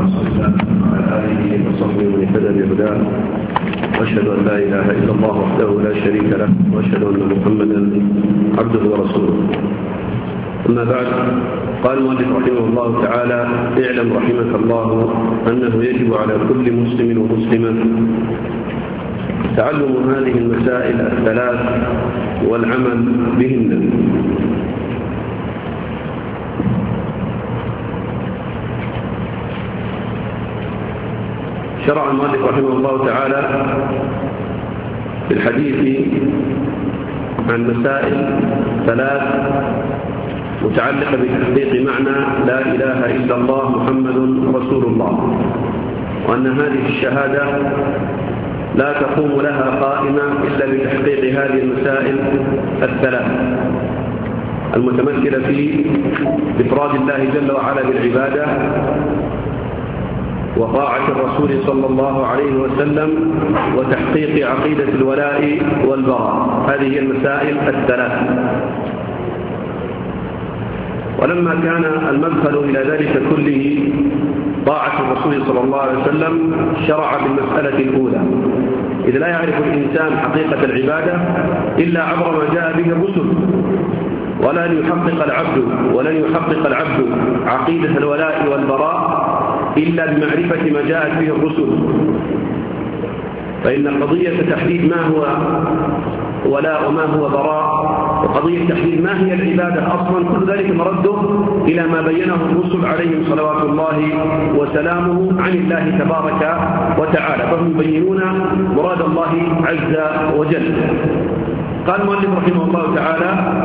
رسول الله وعلى آله وصحبه ومن اهتدى بهداه، وأشهد أن لا إله إلا الله وحده لا شريك له، وأشهد أن محمدا عبده ورسوله. أما بعد، قال المؤلف رحمه الله تعالى: اعلم رحمك الله أنه يجب على كل مسلم ومسلمة تعلم هذه المسائل الثلاث والعمل بهن. شرع المؤلف رحمه الله تعالى في الحديث عن مسائل ثلاث متعلقة بتحقيق معنى لا إله إلا الله محمد رسول الله، وأن هذه الشهادة لا تقوم لها قائمة إلا بتحقيق هذه المسائل الثلاث المتمثلة في إفراد الله جل وعلا بالعبادة، وطاعة الرسول صلى الله عليه وسلم، وتحقيق عقيدة الولاء والبراء. هذه هي المسائل الثلاث. ولما كان المدخل إلى ذلك كله طاعة الرسول صلى الله عليه وسلم، شرع بالمسألة الأولى، إذ لا يعرف الإنسان حقيقة العبادة إلا عبر ما جاء به الرسل، ولن يحقق العبد عقيدة الولاء والبراء إلا بمعرفة ما جاءت به الرسل. فإن قضية تحديد ما هو ولاء وما هو براء، وقضية تحديد ما هي العبادة أصلا، كل ذلك مرده إلى ما بينه الرسل عليهم صلوات الله وسلامه عن الله تبارك وتعالى، فهم يبينون مراد الله عز وجل. قال المؤلف رحمه الله تعالى: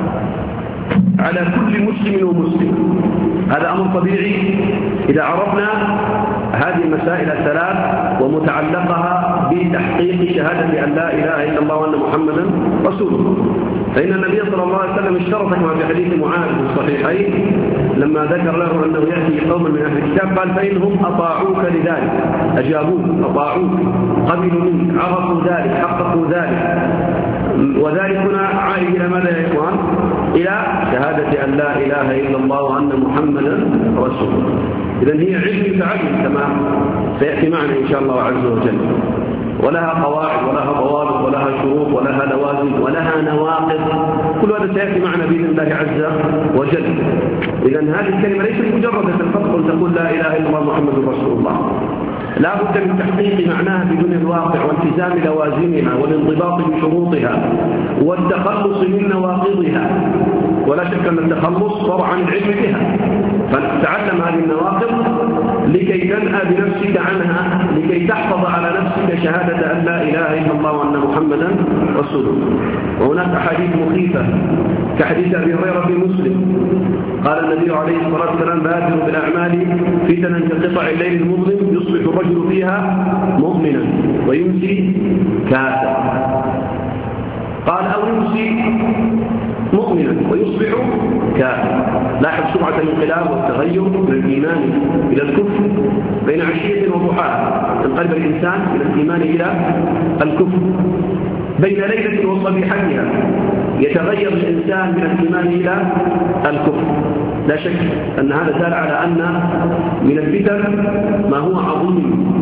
على كل مسلم ومسلم. هذا أمر طبيعي إذا عرفنا هذه المسائل الثلاث ومتعلقها بتحقيق شهادة أن لا إله إلا الله وأن محمدا رسول الله. فإن النبي صلى الله عليه وسلم اشترط كما في حديث معاذ في الصحيحين لما ذكر له أنه يأتي قوم من أهل الكتاب، قال: فإنهم أطاعوك لذلك، أجابوك، أطاعوك، قبلوا منك، عرفوا ذلك، حققوا ذلك. وذلك هنا عائد إلى ماذا يا إخوان؟ إلى شهادة أن لا إله إلا الله وأن محمدا رسول الله. إذن هي علم يتعلم كما سيأتي معنا إن شاء الله عز وجل، ولها قواعد ولها ضوابط ولها شروط ولها لوازم ولها نواقض، كل هذا سيأتي معنا بإذن الله عز وجل. إذن هذه الكلمة ليست مجردة فقط أن تقول لا إله إلا الله محمد رسول الله، لا بد من تحقيق معناها بدون الواقع، والتزام لوازمها، والانضباط بشروطها، والتخلص من نواقضها. ولا شك أن التخلص فرع عن العلم بها، فتتعلم هذه النواقض لكي تنأى بنفسك عنها، لكي تحفظ على نفسك شهادة أن لا إله إلا الله وأن محمدا رسول الله. وهناك أحاديث مخيفة كحديث أبي هريرة في مسلم، قال النبي عليه الصلاة والسلام: بادروا بالأعمال فتنا كقطع الليل المظلم، يصبح الرجل فيها مؤمنا ويمسي كافرا. قال: أو يمسي مؤمنا ويصبح كافرا. لاحظ سرعة الانقلاب والتغير من الإيمان إلى الكفر بين عشية وضحاها، ينقلب الإنسان من الإيمان إلى الكفر. بين ليلة وصبيحتها يتغير الإنسان من الإيمان إلى الكفر. لا شك أن هذا دال على أن من الفتن ما هو عظيم،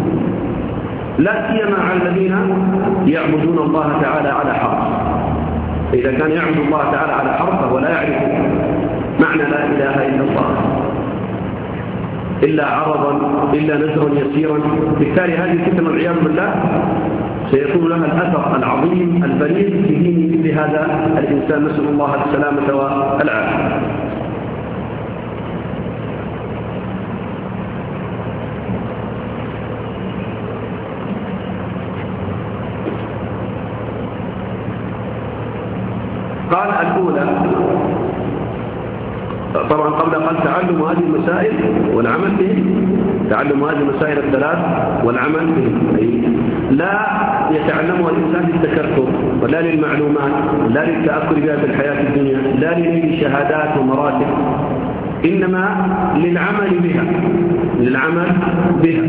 لا سيما على الذين يعبدون الله تعالى على حرف. إذا كان يعبد الله تعالى على حرف ولا يعرف معنى لا إله إلا الله إلا عرضا إلا نزرا يسيرا، بالتالي هذه الفتنة والعياذ بالله سيكون لها الأثر العظيم البليغ في دين مثل هذا الإنسان، نسأل الله السلامة والعافية. قال الأولى، طبعا قال تعلم هذه المسائل والعمل به، تعلم هذه المسائل الثلاث والعمل به، أي لا يتعلمها الإنسان للتكثر ولا للمعلومات لا للتأكل بها في الحياة الدنيا لا لنيل شهادات ومراتب، إنما للعمل بها، للعمل بها.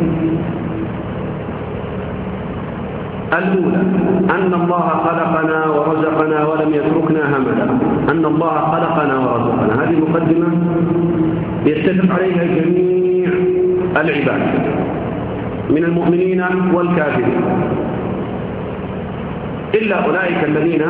الأولى أن الله خلقنا ورزقنا ولم يتركنا هملا، أن الله خلقنا ورزقنا، هذه مقدمة يتفق عليها جميع العباد من المؤمنين والكافرين، إلا أولئك الذين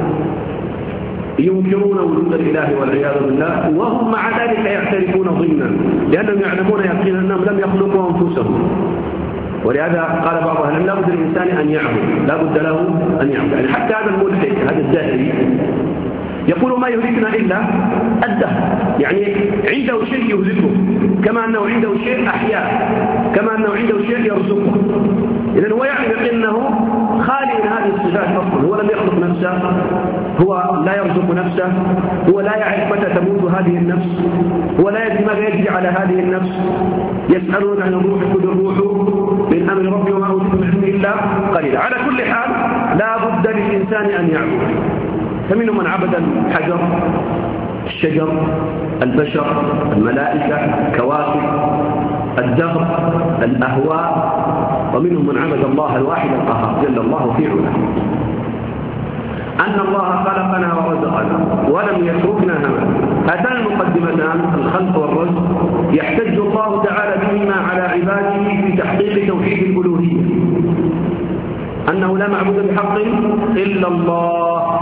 ينكرون وجود الإله والعياذ بالله، وهم مع ذلك يعترفون ضمنا، لأنهم يعلمون يقينا أنهم لم يخلقوا أنفسهم. ولهذا قال بعض أهل العلم لا بد للإنسان أن يعبد، لا بد له أن يعبد. يعني حتى هذا الملحد هذا الداعي يقول ما يهلكنا إلا الدهر، يعني عنده شيء يهلكه كما أنه عنده شيء أحياء، كما أنه عنده شيء يرزقه. إذن هو يعلم أنه خالي من هذه الصفات أصلا، هو لم يخلق نفسه، هو لا يرزق نفسه، هو لا يعرف متى تموت هذه النفس، هو لا يدري ماذا يجري على هذه النفس. يسألون عن الروح قل الروح من أمر ربي وما أوتيتم من علم إلا قليلا. على كل حال لا بد للإنسان أن يعبد، فمنهم من عبد الحجر، الشجر، البشر، الملائكة، الكواكب، الدهر، الأهواء، ومنهم من عبد الله الواحد القهار جل الله في علاه. أن الله خلقنا ورزقنا ولم يتركنا هملا. هاتان المقدمتان الخلق والرزق يحتج الله تعالى بهما على عباده في تحقيق توحيد الألوهية، أنه لا معبود بحق إلا الله.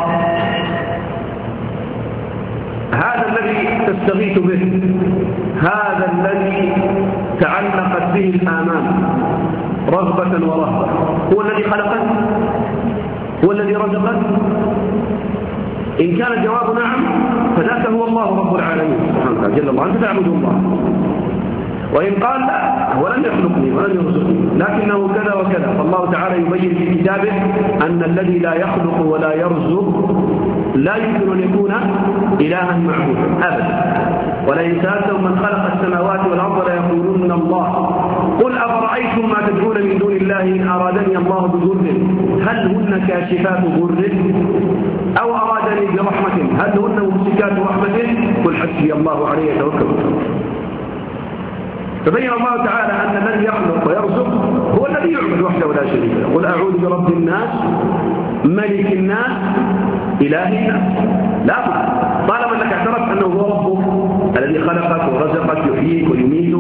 هذا الذي تستغيث به، هذا الذي تعلقت به الآمال رغبة ورهبة، هو الذي خلقك، هو الذي رزقك. إن كان الجواب نعم فذاك هو الله رب العالمين سبحانه وتعالى جل الله، أنت تعبد الله. وإن قال لا هو لم يخلقني ولم يرزقني لكنه كذا وكذا، فالله تعالى يبين في كتابه أن الذي لا يخلق ولا يرزق لا يمكن أن يكون إلها معبودا أبدا. ولئن سألتهم من خلق السماوات والأرض ليقولن الله قل أفرأيتم ما تدعون من دون الله إن أرادني الله بضر هل هن كاشفات ضره أو أرادني برحمة هل هن ممسكات رحمته قل حسبي الله عليه يتوكل. فبين الله تعالى أن الذي يخلق ويرزق هو الذي يعبد وحده ولا شريك له. قل أعوذ برب الناس ملك الناس إله الناس. لا بد طالما أنك اعترفت أنه هو ربك الذي خلقك ورزقك يحييك ويميتك،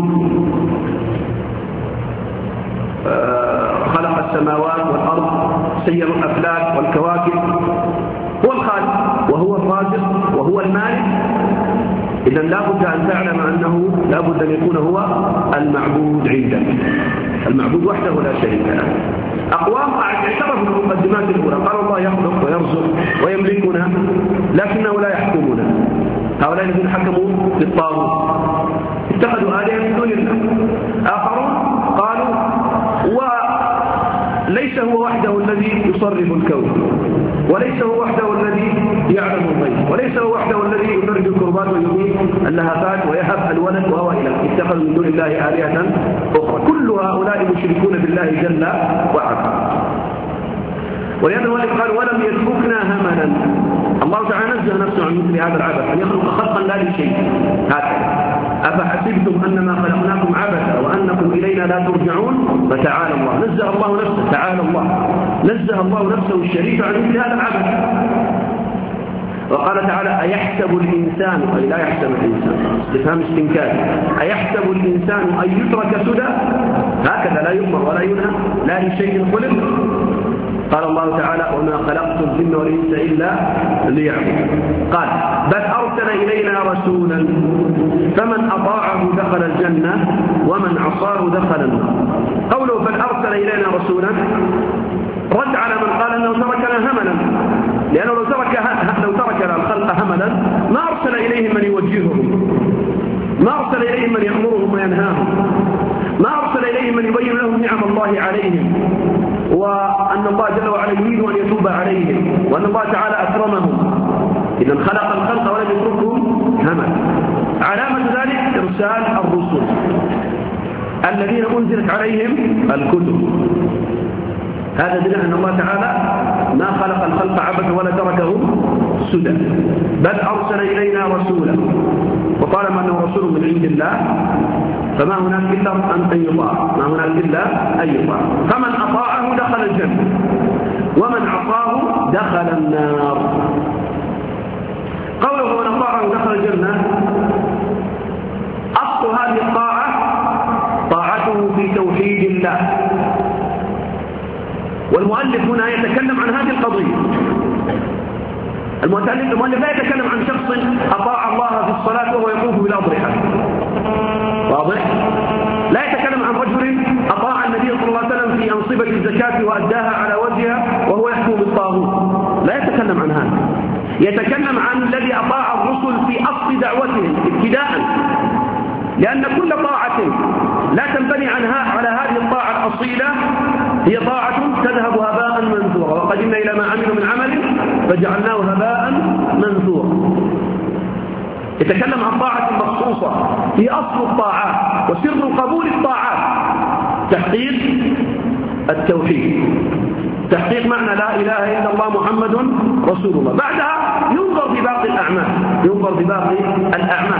خلق السماوات والأرض، سير الأفلاك والكواكب، هو الخالق وهو الرازق وهو المالك. إذن لا بد أن تعلم أنه لا بد أن يكون هو المعبود عندك، المعبود وحده لا شريك له. أقوام اعترفوا بالمقدمات الأولى، قال الله يخلق ويرزق ويملكنا لكنه لا يحكمنا. هؤلاء الذين حكموا بالطاغوت اتخذوا آلهة من دون الله. آخرون قالوا وليس هو وحده الذي يصرف الكون، وليس هو وحده الذي يعلم الغيب، وليس هو وحده الذي يفرج الكربات ويميت اللهفات ويهب الولد وهو إله. اتخذوا من دون الله آلهة أخرى. كل هؤلاء مشركون بالله جل وعلا. ولهذا الوالد قال ولم يتركنا هملا. الله تعالى نزه نفسه عن مثل هذا العبث، أن يخلق خلقا لا لشيء. هكذا أفحسبتم أنما خلقناكم عبثا وأنكم إلينا لا ترجعون. فتعالى الله، نزه الله نفسه، تعالى الله، نزه الله نفسه الشريف عن مثل هذا العبث. وقال تعالى أيحسب الإنسان، أي لا يحسب الإنسان، استفهام استنكار، أيحسب الإنسان أن يترك سدى؟ هكذا لا يؤمر ولا ينهى، لا لشيء خلق. قال الله تعالى وما خلقت الجن والإنس إلا ليعبدون. قال بل أرسل إلينا رسولا فمن أطاعه دخل الجنة ومن عصاه دخل النار. قوله بل أرسل إلينا رسولا رد على من قال أنه تركنا هملا، لأنه لو ترك الخلق هملا ما أرسل إليهم من يوجههم، ما أرسل إليهم من يأمرهم وينهاهم، ما أرسل إليهم من يبين لهم نعم الله عليهم وأن الله جل وعلا يريد أن يتوب عليهم وأن الله تعالى أكرمهم. إذن خلق الخلق ولم يتركهم هملا. علامة ذلك إرسال الرسل الذين أنزلت عليهم الكتب. هذا دليل أن الله تعالى ما خلق الخلق عبثا ولا تركه سدى، بل أرسل إلينا رسولا. وطالما أنه رسول من عند الله فما هناك إلا أن يطاع، ما هناك إلا أن يطاع. فمن أطاعه دخل الجنة ومن عصاه دخل النار. قوله من أطاعه دخل الجنة، أصل هذه الطاعة طاعة في توحيد الله. والمؤلف هنا يتكلم عن هذه القضية. المؤلف لا يتكلم عن شخص أطاع الله في الصلاة وهو يطوف بالأضرحة، واضح؟ لا يتكلم عن رجل أطاع النبي صلى الله عليه وسلم في أنصبة الزكاة وأداها على وجهها وهو يحكم بالطاغوت، لا يتكلم عن هذا. يتكلم عن الذي أطاع الرسل في أصل دعوتهم ابتداء، لأن كل طاعة لا تنبني على هذه الطاعة الأصيلة هي طاعة تذهب هباء منثورا، وقدمنا إلى ما عملوا من عمل فجعلناه هباء منثورا. يتكلم عن طاعة مخصوصة هي أصل الطاعات وسر قبول الطاعات، تحقيق التوحيد، تحقيق معنى لا إله إلا الله محمد رسول الله. بعدها ينظر بباقي الأعمال.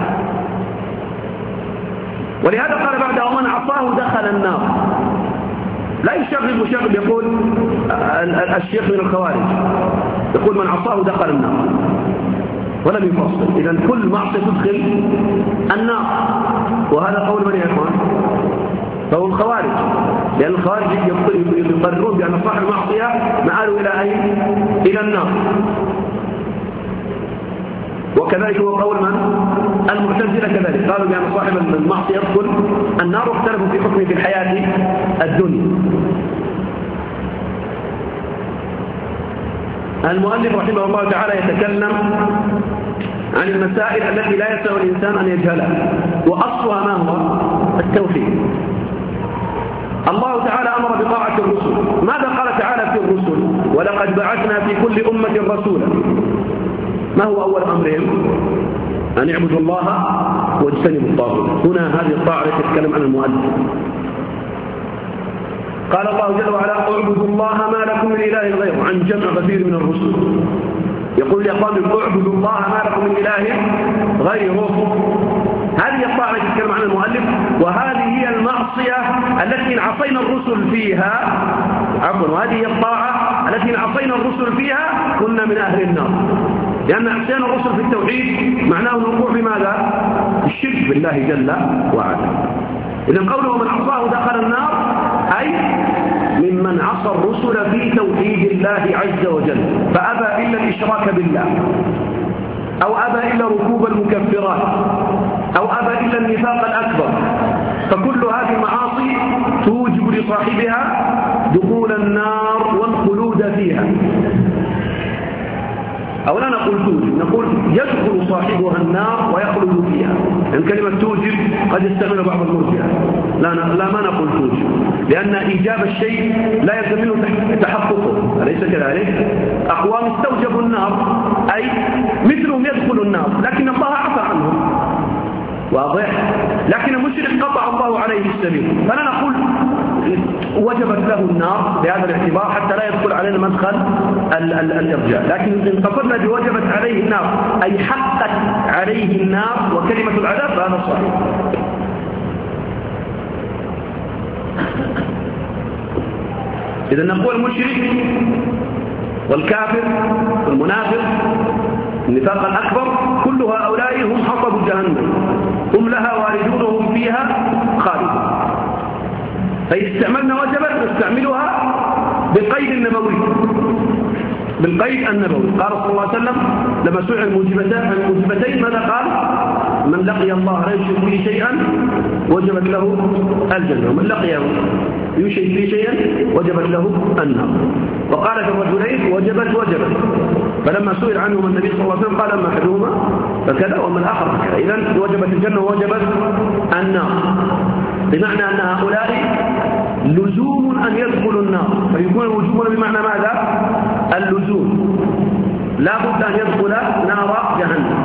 ولهذا قال بعدها ومن عصاه دخل النار. لا يشغل مشغل يقول الشيخ من الخوارج يقول من عصاه دخل النار، ولم يفصل. إذن كل معصية تدخل النار، وهذا قول من يا إخوان؟ فهو الخوارج، لأن الخوارج يقررون بأن صاحب المعصية مآله إلى أين؟ إلى النار. وكذلك هو قول من؟ المعتزلة كذلك، قالوا بأن صاحب المعصية يدخل النار، واختلفوا في حكمه في الحياة الدنيا. المؤلف رحمه الله تعالى يتكلم عن المسائل التي لا يسع الإنسان أن يجهلها، وأصلها ما هو؟ التوحيد. الله تعالى أمر بطاعة الرسل. ماذا قال تعالى في الرسل؟ ولقد بعثنا في كل أمة رسولا. ما هو أول أمرهم؟ أن يعبدوا الله واجتنبوا الطاغوت. هنا هذه الطاعة التي يتكلم عن المؤلف. قال الله جل وعلا اعبدوا الله ما لكم من إله غيره، عن جمع كثير من الرسل. يقول يا قوم اعبدوا الله ما لكم من إله غيره. هذه الطاعة التي يتكلم عنها المؤلف، وهذه هي المعصية التي إن عصينا الرسل فيها، وهذه هي الطاعة التي إن عصينا الرسل فيها كنا من أهل النار، لأن عصيان الرسل في التوحيد معناه الوقوع بماذا؟ الشرك بالله جل وعلا. إذن قوله من عصاه دخل النار أي ممن عصى الرسل في توحيد الله عز وجل، فأبى إلا الإشراك بالله، أو أبى إلا ركوب المكفرات، أو أبى إلا النفاق الأكبر. فكل هذه المعاصي توجب لصاحبها دخول النار والخلود فيها. أو لا نقول توجب، نقول يدخل صاحبها النار ويخلد فيها. يعني كلمة توجب قد يستعمل بعض المرجئة، لا ما نقول توجب، لأن إيجاب الشيء لا يلزم منه تحققه، أليس كذلك؟ أقوام استوجبوا النار أي مثلهم يدخلوا النار، لكن الله عفى عنهم، واضح؟ لكن المشرك قطع الله عليه السبيل، فلا نقول وجبت له النار بهذا الاعتبار حتى لا يدخل علينا مدخل الإرجاء. لكن إن قصدنا بوجبت عليه النار أي حقت عليه النار وكلمة العذاب فهذا صحيح. إذا نقول المشرك والكافر والمنافق النفاق الأكبر كل هؤلاء هم حطب جهنم، هم لها واردون وهم فيها خالدون. فاستعملنا وجبت نستعملها بالقيد النبوي، بالقيد النبوي. قال صلى الله عليه وسلم لما سئل الموجبتين ماذا قال؟ من لقي الله لا يشرك به شيئا وجبت له الجنة، ومن لقيه يشرك به شيئا وجبت له النار. وقال في الرجلين وجبت، فلما سئل عنهما النبي صلى الله عليه وسلم قال أما أحدهما فكذا وأما الآخر فكذا. إذن وجبت الجنة ووجبت النار، بمعنى أن هؤلاء لزوم أن يدخلوا النار، فيكون الوجوب بمعنى ماذا؟ اللزوم، لا بد أن يدخل نار جهنم.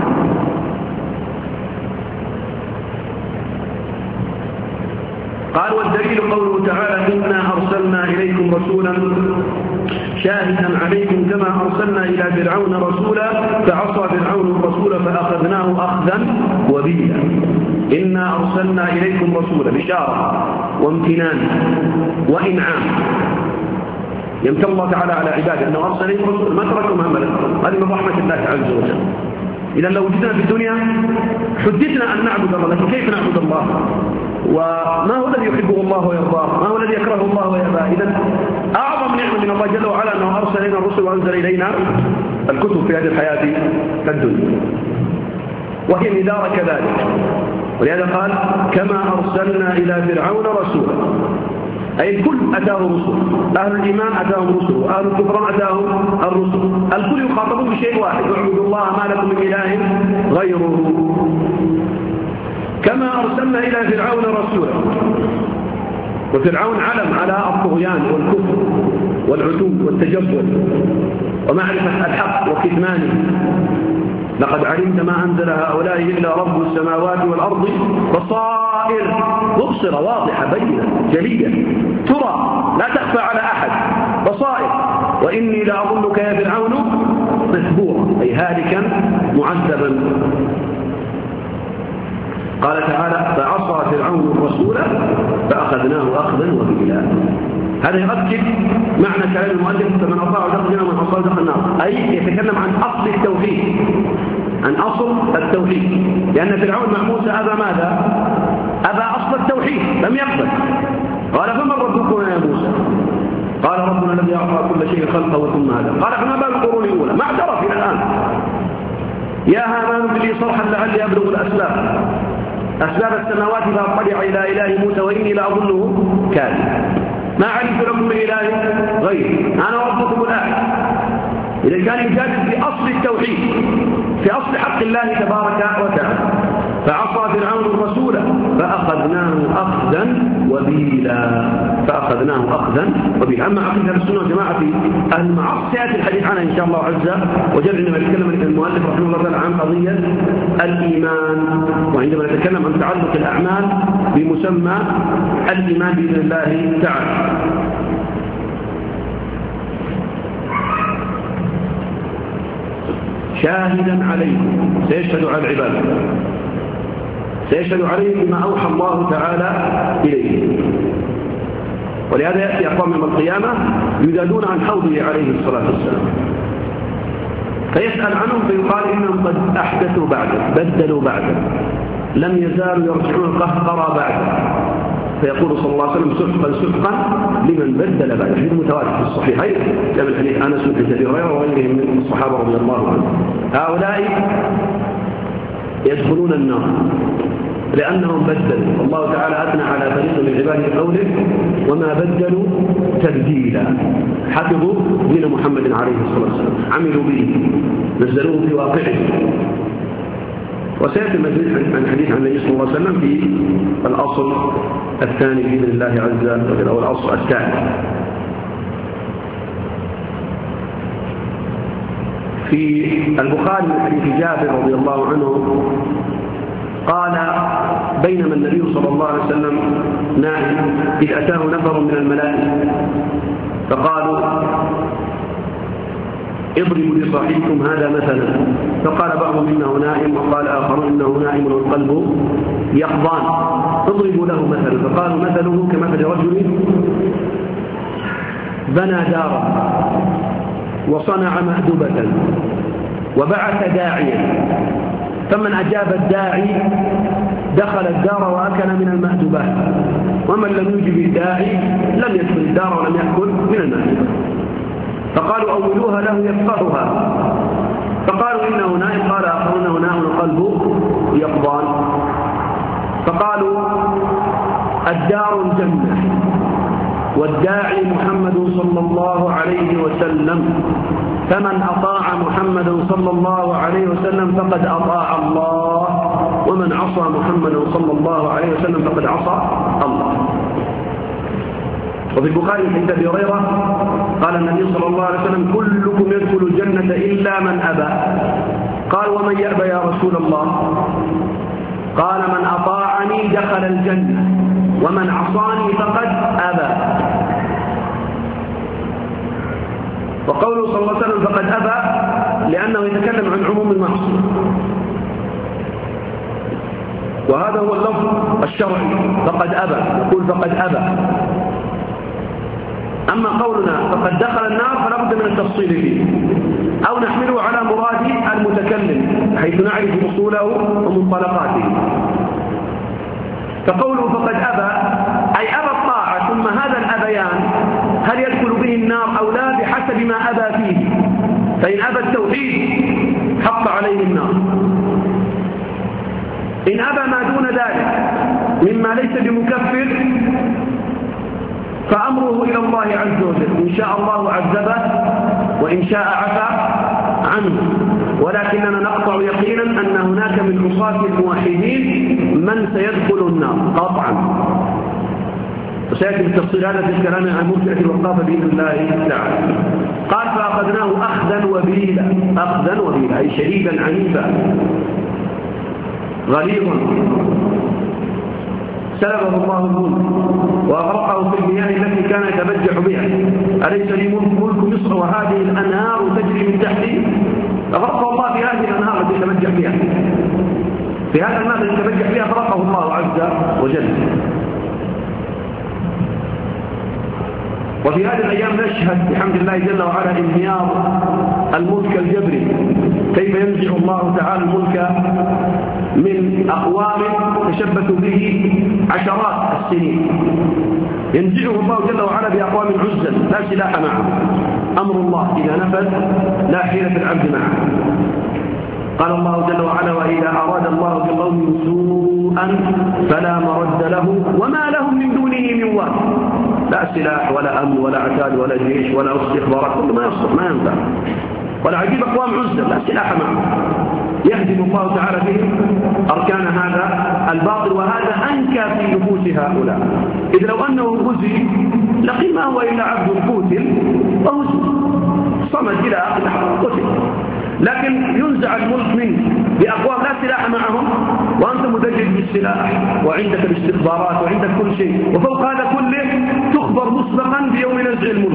قال والدليل قوله تعالى إنا أرسلنا إليكم رسولا شاهدا عليكم كما أرسلنا إلى فرعون رسولا فعصى فرعون الرسول فأخذناه أخذا وبيلا. إنا أرسلنا إليكم رسولا بشارة وامتنان وإنعام. يمتن الله تعالى على عباده أنه أرسل إليكم رسولا ما تركوا مهملا، هذه من رحمة الله عز وجل. إذا لو وجدنا في الدنيا حدثنا أن نعبد الله، لكن كيف نعبد الله؟ وما هو الذي يحبه الله ويرضاه؟ ما هو الذي يكرهه الله ويأباه؟ إذن أعظم نعمة من الله جل وعلا أنه أرسل إلينا الرسل وأنزل إلينا الكتب في هذه الحياة الدنيا، وهي ندار كذلك. ولهذا قال كما أرسلنا إلى فرعون رسولا، أي الكل أتاه رسل، أهل الإيمان أتاهم رسل، وأهل الكفران أتاهم الرسل، الكل يخاطبون بشيء واحد: اعبدوا الله ما لكم من إله غيره. كما أرسلنا إلى فرعون رسولا، وفرعون علم على الطغيان والكفر والعتو والتجبر ومعرفة الحق وكتمانه. لقد علمت ما أنزل هؤلاء إلا رب السماوات والأرض بصائر، مبصرة واضحة بينة جلية ترى لا تخفى على أحد، بصائر. وإني لأظنك يا فرعون مثبورا، أي هالكا معذبا. قال تعالى فعصى فرعون الرسول فأخذناه أخذا وبلا. هذا يؤكد معنى كلام المؤلف فمن أطاع دخل الجنة ومن عصى دخل النار، أي يتكلم عن أصل التوحيد، عن أصل التوحيد. لأن فرعون مع موسى أبى ماذا؟ أبى أصل التوحيد، لم يقبل. قال فمن ربكم يا موسى؟ قال ربنا الذي أعطى كل شيء خلقه ثم هذا. قال فما بال القرون الأولى؟ ما اعترف إلى الآن. يا هامان ابن لي صرحا لعلي أبلغ الأسباب، أسباب السماوات فأطلع إلى إله موسى وإني لأظنه كاذبا، ما علمت لكم من إله غيري أنا ربكم الأعلى. إذا كان يجادل في أصل التوحيد، في أصل حق الله تبارك وتعالى. فعصى فرعون الرسول فأخذناه أخذا وبيلا، فأخذناه أخذا وبيلا. أما عقيدة السنة والجماعة في أهل المعاصي سيأتي الحديث عنها إن شاء الله عز وجل عندما يتكلم المؤلف رحمه الله تعالى عن قضية الإيمان، وعندما نتكلم عن تعلق الأعمال بمسمى الإيمان بإذن الله تعالى. شاهدا عليهم، سيشهد على العباد، سيشهد عليهم بما أوحى الله تعالى إليه. ولهذا يأتي أقوام يوم القيامة يجادلون عن حوضه عليه الصلاة والسلام، فيسأل عنهم فيقال إنهم قد أحدثوا بعده، بدلوا بعده، لم يزالوا يرجعون القهقرى بعده. فيقول صلى الله عليه وسلم سحقا سحقا لمن بدل بعد. حديث متواتر في الصحيحين كما الحديث أنس بن أبي هريرة وغيرهم من الصحابة رضي الله عنهم. هؤلاء يدخلون النار لأنهم بدلوا. الله تعالى أثنى على فريق من عباده بقوله وما بدلوا تبديلا، حفظوا دين محمد عليه الصلاة والسلام، عملوا به، نزلوه في واقعه. وسيأتي المزيد عن حديث عن النبي صلى الله عليه وسلم في الأصل الثاني بإذن الله عز وجل، أو الأصل الثاني. في البخاري من حديث جابر رضي الله عنه قال بينما النبي صلى الله عليه وسلم نائم إذ أتاه نفر من الملائكة فقالوا اضربوا لصاحبكم هذا مثلا، فقال بعضهم إنه نائم وقال آخر إنه نائم والقلب يقظان، اضربوا له مثلا، فقالوا مثله كمثل رجل بنى دارا وصنع مأدبة وبعث داعيا، فمن أجاب الداعي دخل الدار وأكل من المأدبات، ومن لم يجب الداعي لم يدخل الدار ولم يأكل من المأدبات. فقالوا أولوها له يفقهها، فقالوا إنه نائم، قال آخر إنه نائم قلبه يقظان. فقالوا الدار الجنة والداعي محمد صلى الله عليه وسلم، فمن أطاع محمد صلى الله عليه وسلم فقد أطاع الله، ومن عصى محمد صلى الله عليه وسلم فقد عصى الله. وفي البخاري حديث أبي هريرة قال النبي صلى الله عليه وسلم كلكم يدخل الجنة إلا من أبى. قال ومن يأبى يا رسول الله؟ قال من أطاعني دخل الجنة ومن عصاني فقد أبى. وقوله صلى الله عليه وسلم فقد أبى لأنه يتكلم عن عموم المعصية، وهذا هو اللفظ الشرعي فقد أبى، يقول فقد أبى. أما قولنا فقد دخل النار فلا بد من التفصيل فيه، أو نحمله على مراد المتكلم حيث نعرف أصوله ومنطلقاته. فقوله فقد أبى أي أبى الطاعة، ثم هذا الأبيان هل يدخل به النار أو لا بحسب ما أبى فيه، فإن أبى التوحيد حق عليه النار، إن أبى ما دون ذلك مما ليس بمكفر فأمره إلى الله عز وجل، إن شاء الله عذبه وإن شاء عفى عنه، ولكننا نقطع يقينا أن هناك من عصاة الموحدين من سيدخل النار قطعا، وسيأتي بالتفصيل هذا في الكلام عن مرجئة الوقافة بإذن الله تعالى. قال فأخذناه أخذا وبيلا، أخذا وبيلا أي شديدا عنيفا غليظا، سلبه الله الملك وأغرقه في المياه التي كان يتبجح بها، أليس لي ملك مصر وهذه الأنهار تجري من تحتي؟ أغرقه الله في هذه الأنهار التي يتبجح بها، في هذا الماء الذي يتبجح بها أغرقه الله عز وجل. وفي هذه الأيام نشهد بحمد الله جل وعلا انهيار الملك الجبري، كيف ينزع الله تعالى الملك من أقوام تشبثوا به عشرات السنين، ينزعه الله جل وعلا بأقوام عزل لا سلاح معه، أمر الله إذا نفذ لا حيلة العبد معه. قال الله جل وعلا وإذا أراد الله بقوم سوءا فلا مرد له وما لهم من دونه من وال، لا سلاح ولا أمن ولا عتاد ولا جيش ولا استخبارات، كل ما يصلح ما ينفع، ولا عجيب أقوام عزة لا سلاح معه، يهدم الله تعالى بهم أركان هذا الباطل، وهذا أنكى في نفوس هؤلاء، إذ لو أنه غزي لقي ما هو إلا عبد قتل وهزم صمد إلى آخر قتل، لكن ينزع الملك منه بأقوام لا سلاح معهم وأنت مدجج بالسلاح وعندك الاستخبارات وعندك كل شيء، وفوق هذا كله تخبر مسبقا بيوم نزع الملك.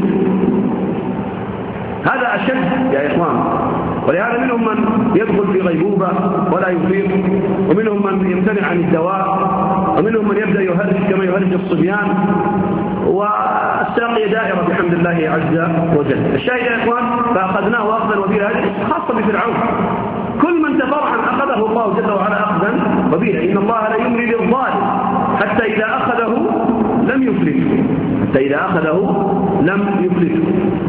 هذا أشد يا إخوان، ولهذا منهم من يدخل في غيبوبة ولا يفيق، ومنهم من يمتنع عن الدواء، ومنهم من يبدأ يهرج كما يهرج الصبيان، والساقية دائرة بحمد الله عز وجل. الشاهد يا إخوان فأخذناه أخذا وبيلا، هذه خاصة بفرعون، كل من تفرعا أخذه الله جل وعلا أخذا وبيلا، إن الله لا يملي للظالم حتى إذا أخذه لم يفلته، حتى إذا أخذه لم يفلته.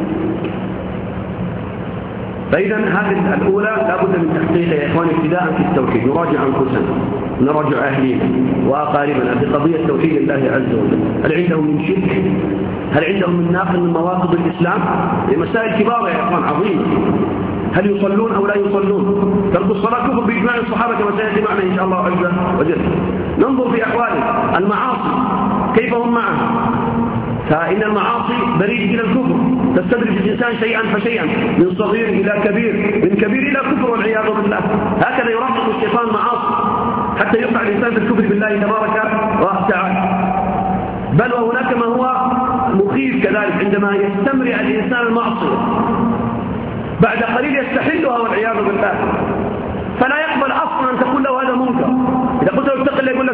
فإذا هذه الأولى لابد من تحقيقها يا إخواني ابتداء في التوحيد، نراجع أنفسنا، نراجع أهلينا وأقاربنا في قضية توحيد الله عز وجل، هل عندهم من شرك؟ هل عندهم من ناقض من مواقض الإسلام؟ مسائل كبار يا إخوان عظيمة، هل يصلون أو لا يصلون؟ ترك الصلاة كفر بإجماع الصحابة كما سيأتي معنا إن شاء الله عز وجل. ننظر في أحوالهم، المعاصي كيف هم معها؟ فإن المعاصي بريد إلى الكفر، تستدرج الإنسان شيئا فشيئا من صغير إلى كبير، من كبير إلى كفر والعياذ بالله، هكذا يرافق الشيطان معاصي حتى يقع الإنسان في الكفر بالله تبارك وتعالى. بل وهناك ما هو مخيف كذلك، عندما يستمر الإنسان المعصية بعد قليل يستحلها والعياذ بالله، فلا يقبل أصلا أن تقول له هذا منكر. إذا قلت له اتق الله يقول لك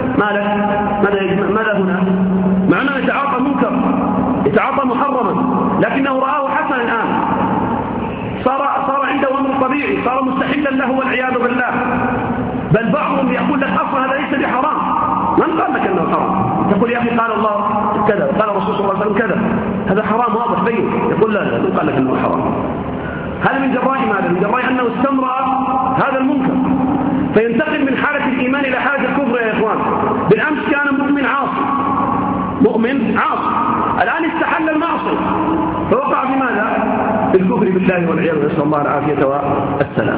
ماذا هنا؟ مع أنه يتعاطى منكر، يتعاطى محرما، لكنه رآه حسنا الآن، صار عنده أمر طبيعي، صار مستحلا له والعياذ بالله. بل بعضهم يقول لك أصلا هذا ليس بحرام، من قال لك أنه حرام؟ تقول يا أخي قال الله كذا وقال الرسول صلى الله عليه وسلم كذا، هذا حرام واضح بين، يقول لا من قال لك أنه حرام؟ هذا من جراء ماذا؟ من جراء أنه استمرأ هذا المنكر، فينتقل من حالة الإيمان إلى حالة الكفر يا إخوان. بالأمس كان مؤمن عاصي، الآن استحل المعصية فوقع بماذا؟ بالكفر بالله والعياذ بالله، نسأل الله العافية والسلام.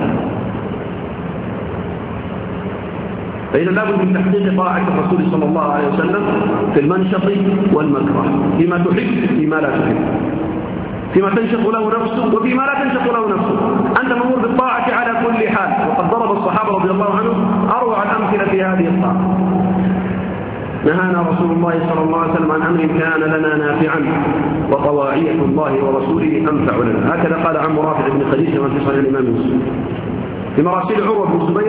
فإذا لابد من تحقيق طاعة الرسول صلى الله عليه وسلم في المنشط والمكره، فيما تحب فيما لا تحب، فيما تنشط له نفسه وفيما لا تنشط له نفسه، أنت مأمور بالطاعة على كل حال. وقد ضرب الصحابة رضي الله عنهم أروع الأمثلة في هذه الطاعة. نهانا رسول الله صلى الله عليه وسلم عن أمر كان لنا نافعا وطواعية الله ورسوله أنفع لنا، هكذا قال عم رافع بن خديج كما في صحيح الإمام مسلم. في مراسيل عروة بن الزبير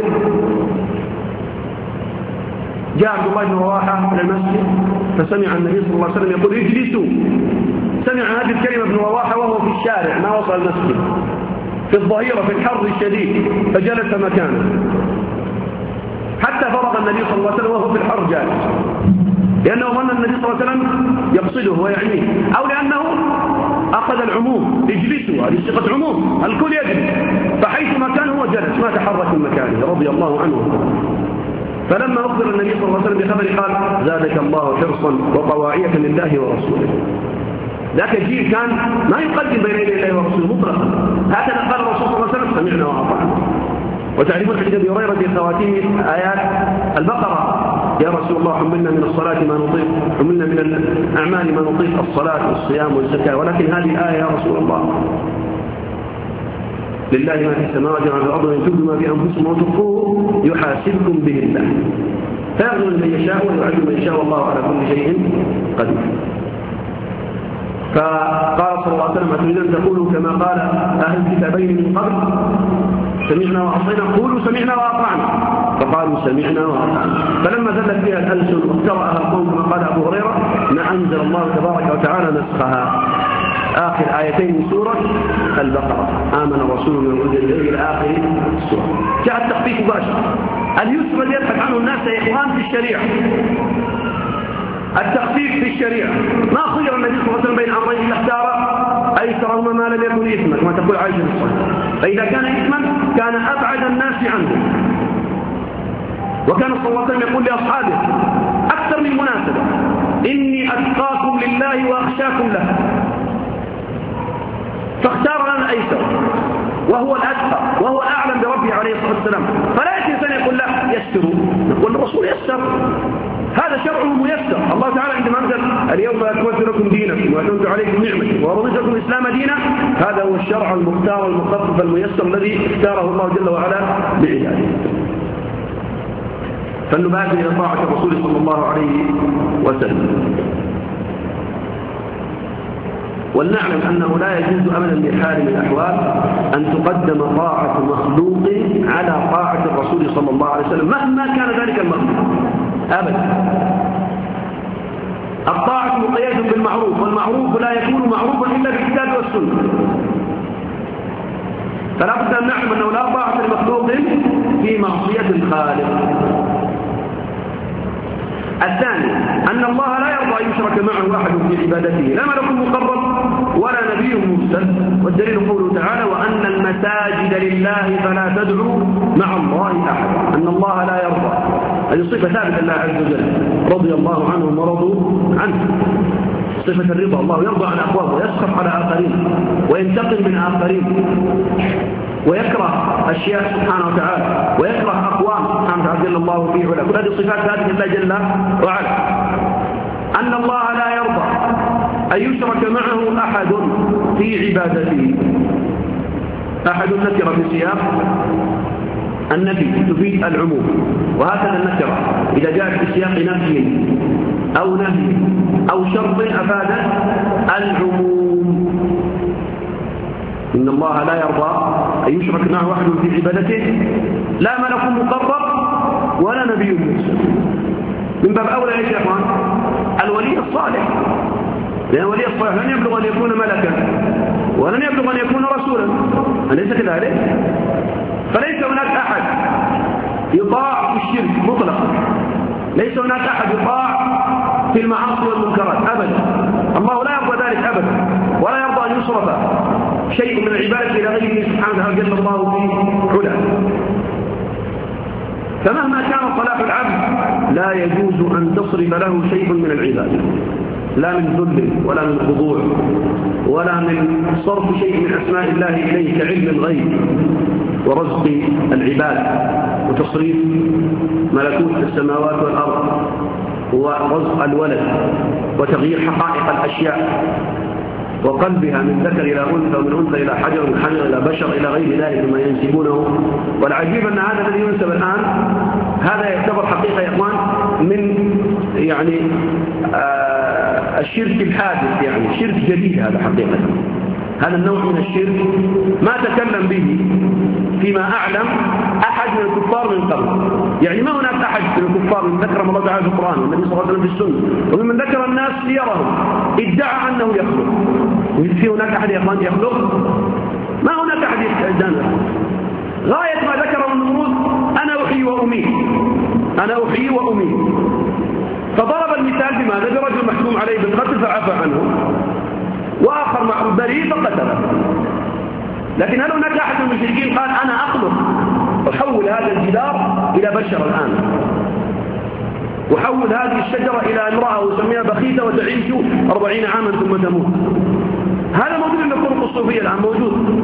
جاء عبد الله بن رواحة إلى المسجد فسمع النبي صلى الله عليه وسلم يقول اجلسوا، سمع هذه الكلمة ابن رواحة وهو في الشارع ما وصل المسجد في الظهيرة في الحر الشديد، فجلس مكانه حتى فرغ النبي صلى الله عليه وسلم وهو في الحر جالس، لأنه ظن النبي صلى الله عليه وسلم يقصده ويعنيه، أو لأنه أخذ العموم، اجلسوا، هذه صيغة عموم، الكل يجلس، فحيثما كان هو جلس ما تحرك من مكانه رضي الله عنه. فلما أخبر النبي صلى الله عليه وسلم بخبر قال: زادك الله حرصا وطواعية لله ورسوله. ذاك الجيل كان ما يقدم بين يدي الله ورسوله مطلقا، هكذا قال الرسول صلى الله عليه وسلم: سمعنا وأطعنا. وتعرفون حديث أبي هريرة في خواتيم آيات البقرة: يا رسول الله حملنا من الصلاة ما نطيق، حملنا من الأعمال ما نطيق، الصلاة والصيام والزكاة، ولكن هذه الآية يا رسول الله: لله ما في السماوات وما في الأرض، وإن تبدوا ما في أنفسكم وتخفوه يحاسبكم به الله فيغفر من يشاء ويعذب من يشاء، والله على كل شيء قدير. فقال صلى الله عليه وسلم: أتريدون أن تقولوا كما قال أهل الكتابين من قبل: سمعنا وعصينا، قولوا سمعنا وأطعنا. فقالوا: سمعنا وأطعنا. فلما زلت فيها الألسن واقترأها القوم كما قال أبو هريرة، ما أنزل الله تبارك وتعالى نسخها. آخر آيتين من سورة البقرة: آمن الرسول بما أنزل إليه إلى آخر السورة. جاء التخفيف مباشر. اليسر الذي يبحث عنه الناس يا إخوان في الشريعة، التخفيف في الشريعة. ما خير النبي صلى الله عليه وسلم بين أمرين إلا اختار أيسرهما ما لم يكن إثما، كما تقول عائشة الصحيح. فإذا كان إثما كان أبعد الناس عنه. وكان صلى الله عليه وسلم يقول لأصحابه أكثر من مناسبة: إني أتقاكم لله وأخشاكم له. فاختار لنا الأيسر وهو الأتقى وهو الأعلم بربه عليه الصلاة والسلام. فلا يأتي إنسان يقول: لا يسروا، نقول الرسول يسر، هذا شرعه ميسر. الله تعالى عندما أنزل: اليوم أكملت لكم دينكم وأتممت عليكم نعمتي ورضيت لكم الإسلام دينا، هذا هو الشرع المختار المخفف الميسر الذي اختاره الله جل وعلا بعباده. فلنبادر إلى طاعة الرسول صلى الله عليه وسلم، ولنعلم أنه لا يجوز أبدا بحال من الأحوال أن تقدم طاعة مخلوق على طاعة الرسول صلى الله عليه وسلم مهما كان ذلك المخلوق أبدا. الطاعة مقيدة بالمعروف، والمعروف لا يكون معروفا إلا بالكتاب والسنة. فلا بد أن نعلم أنه لا طاعة لمخلوق في معصية الخالق. الثاني أن الله لا يرضى أن يشرك معه أحد في عبادته، لا ملك مقرب ولا نبي مرسل. والدليل قوله تعالى: وأن المساجد لله فلا تدعوا مع الله أحد. أن الله لا يرضى، هذه صفة ثابتة لله عز وجل، رضي الله عنهم ورضوا عنه. صفة الرضا، الله يرضى عن أقوام ويسخط على آخرين وينتقم من آخرين ويكره أشياء سبحانه وتعالى ويكره أقوام سبحانه وتعالى جل الله فيه ولا. كل هذه الصفات ثابتة لله جل وعلا. أن الله لا يرضى أن يشرك معه أحد في عبادته. أحد النكرة في سياق النفي تفيد العموم، وهكذا النكرة إذا جاءت في سياق نفي أو نهي أو شرط أفادت العموم. إن الله لا يرضى أن يشرك معه أحد في عبادته، لا ملك مقرب ولا نبي مرسل. من باب أولى يا إخوان الولي الصالح، لأن الولي الصالح لن يبلغ أن يكون ملكا ولن يبلغ أن يكون رسولا، أليس كذلك؟ فليس هناك أحد يطاع في الشرك مطلقا، ليس هناك أحد يطاع في المعاصي والمنكرات أبدا. الله لا يرضى ذلك أبدا، ولا يرضى أن يصرف شيء من العبادة إلى غيره سبحانه وتعالى جل الله في علاه. فمهما كان صلاح العبد لا يجوز أن تصرف له شيء من العبادة، لا من ذل ولا من خضوع ولا من صرف شيء من أسماء الله إليه كعلم الغيب ورزق العباد وتصريف ملكوت السماوات والأرض ورزق الولد وتغيير حقائق الأشياء وقلبها من ذكر إلى أنثى ومن أنثى إلى حجر ومن حجر إلى بشر إلى غير ذلك مما ينسبونه. والعجيب أن هذا الذي ينسب الآن هذا يعتبر حقيقة يا إخوان من يعني الشرك الحادث، يعني شرك جديد. هذا حقيقة هذا النوع من الشرك ما تكلم به فيما أعلم أحد من الكفار من قبل. يعني ما هناك أحد من الكفار من ذكر الله تعالى في القرآن والنبي صلى الله عليه وسلم في السنة ومن ذكر الناس سيرهم ادعى أنه يخلق. في هناك أحد يا إخوان يخلق؟ ما هناك أحد يخلق. غاية ما ذكره النمرود: أنا أحيي وأميت. أنا أحيي وأميت. فضرب المثال بماذا؟ برجل محكوم عليه بالقتل فعفى عنه، وآخر بريء فقتله. لكن هل هناك أحد من المشركين قال أنا أخلق أحول هذا الجدار إلى بشر الآن، وحول هذه الشجرة إلى امرأة وسميها بخيتة وتعيش 40 عاما ثم تموت؟ هذا موجود في الطرق الصوفية الآن، موجود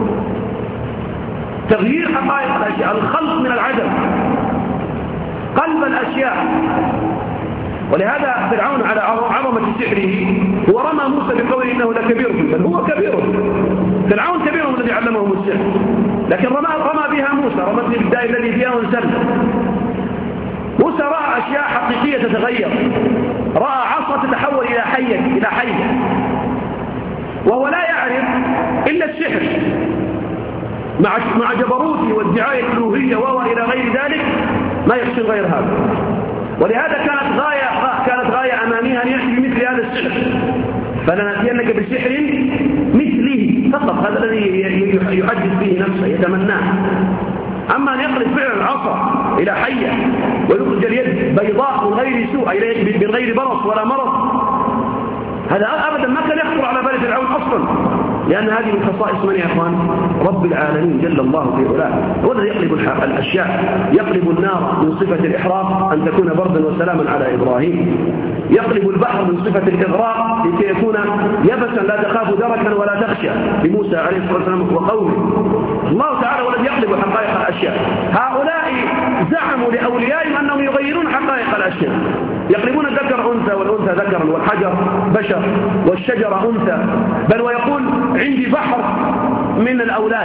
تغيير حقائق الأشياء، الخلق من العدم، قلب الأشياء. ولهذا فرعون على عظمة سحره هو رمى موسى بقوله إنه لكبير، بل هو كبير، فرعون كبيرهم الذي علمهم السحر، لكن رمى بها موسى، رمتني بالداء الذي فيها وانسل. موسى رأى أشياء حقيقية تتغير، رأى عصا تتحول إلى حية، وهو لا يعرف إلا السحر مع جبروته وادعاء الألوهية وإلى غير ذلك، ما يحصل غير هذا. ولهذا كانت غاية أمامها أن يأتي بمثل هذا السحر، فلنأتينك بسحر مثله فقط، هذا الذي يحدث به نفسه يتمناه. أما أن يقلب فعل العصا إلى حية ويخرج اليد بيضاء من غير سوء، من غير برص ولا مرض، هذا أبدا ما كان يخطر على بال فرعون أصلا، لأن هذه من خصائص من يا إخوان؟ رب العالمين جل الله في علاه، هو الذي يقلب الأشياء. يقلب النار من صفة الإحراق أن تكون بردا وسلاما على إبراهيم، يقلب البحر من صفة الإغراق لكي يكون يبسا لا تخاف دركا ولا تخشى لموسى عليه الصلاة والسلام وقومه. الله تعالى هو الذي يقلب حقائق الأشياء. هؤلاء زعموا لأوليائهم أنهم يغيرون حقائق الأشياء، يقلبون الذكر أنثى والأنثى ذكرا والحجر بشر والشجرة أنثى، بل ويقول عندي بحر من الأولاد.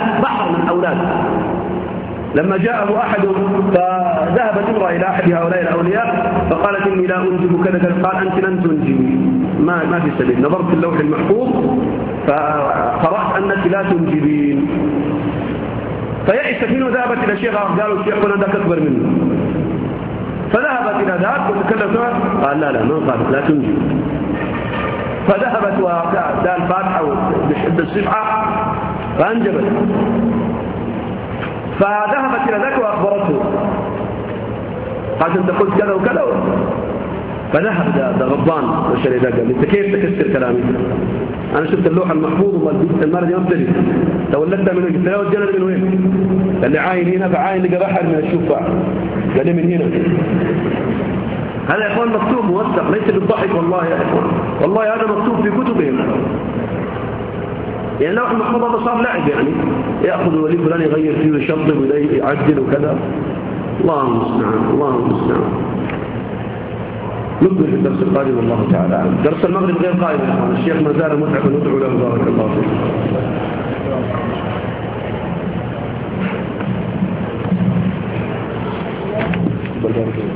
لما جاءه أحد فذهبت امرأة إلى أحد هؤلاء الأولياء فقالت إني لا أنجب كذا، قال أنت لن تنجبي، ما في سبيل. نظرت في اللوح المحفوظ فقرأت أنك لا تنجبين، فيأست منه، ذهبت إلى شيخ، قالوا الشيخ قلنا ذاك أكبر منه، فذهبت إلى ذاك وتكلمت، قال لا ما قالت لا تنجب. فذهبت وقال الفاتحة وبشد الصفحة فأنجبت. فذهبت إلى ذاك وأخبرته، قالت أنت قلت كذا وكذا، فذهب ده غضبان وشري ذاك، قال أنت كيف تكسر كلامي؟ أنا شفت اللوحة المحفوظ والبيت المرض يمتلك، تولدت من قلت له الجنة من وين؟ قال لي عاين هنا، فعاين لقى بحر من الشفاع، قال لي من هنا. هذا يا إخوان مكتوب موثق، ليس بالضحك والله يا إخوان، والله هذا مكتوب في كتبهم. يعني لوح المحفوظ هذا صار لعب، يعني يأخذ الولي فلان يغير فيه ويشطب ويعدل وكذا. الله المستعان. نكمل في الدرس القادم والله تعالى. درس المغرب غير قائم يا إخوان، الشيخ ما زال متعب، ندعو له بارك الله فيك.